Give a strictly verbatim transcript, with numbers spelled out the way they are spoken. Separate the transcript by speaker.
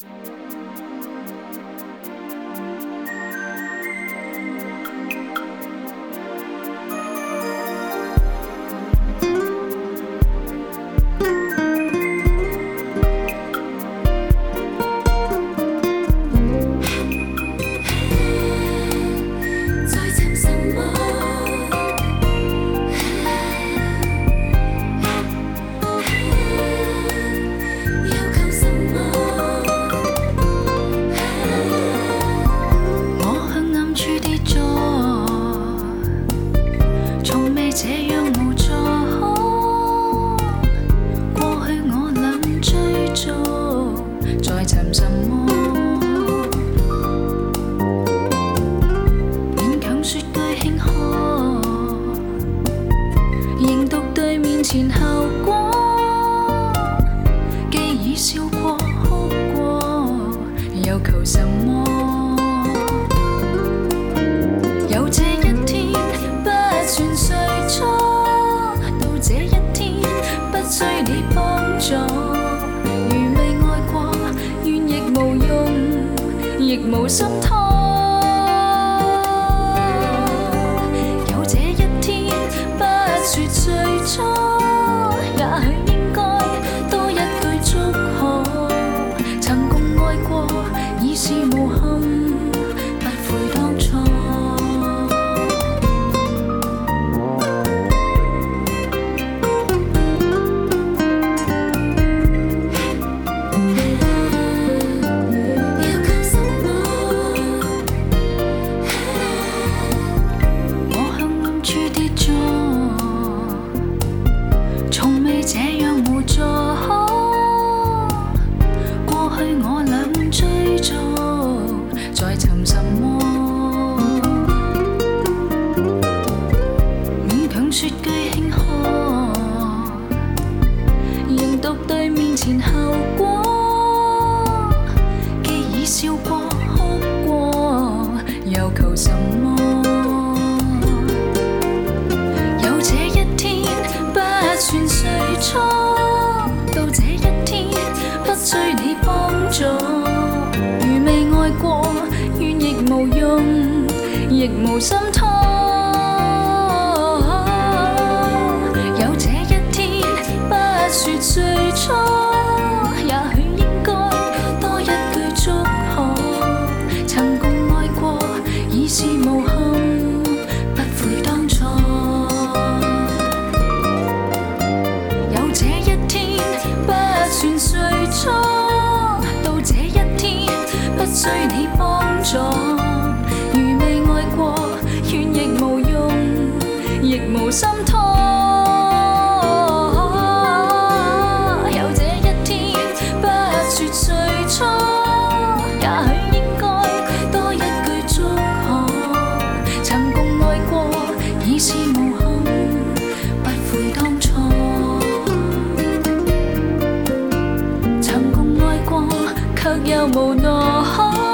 Speaker 1: 前後過，既已笑過哭過，又求什麼？有這一天不算歲初，到這一天不需你幫助。如未愛過，怨亦無用，亦無心拖。有這一天不說歲初。是無憾，不悔當初。要求什麼？我向暗處跌咗，從未這樣無助。過去我倆追逐。在尋什麼？勉強說句慶賀，仍獨對面前後果。既已笑過哭過，又求什麼？有這一天不算歲初，到這一天不需你幫助。如未愛過，怨亦無用，亦無心拖。有這一天不說歲初，也許應該多一句祝賀。曾共愛過，已是無憾，不悔當初。有這一天不算歲初，到這一天不需你幫助。如未愛過，怨亦無用，亦無心拖。有這一天不說歲初，也許應該多一句祝賀。曾共愛過，已是無憾，不悔當初。曾共愛過，卻又無奈。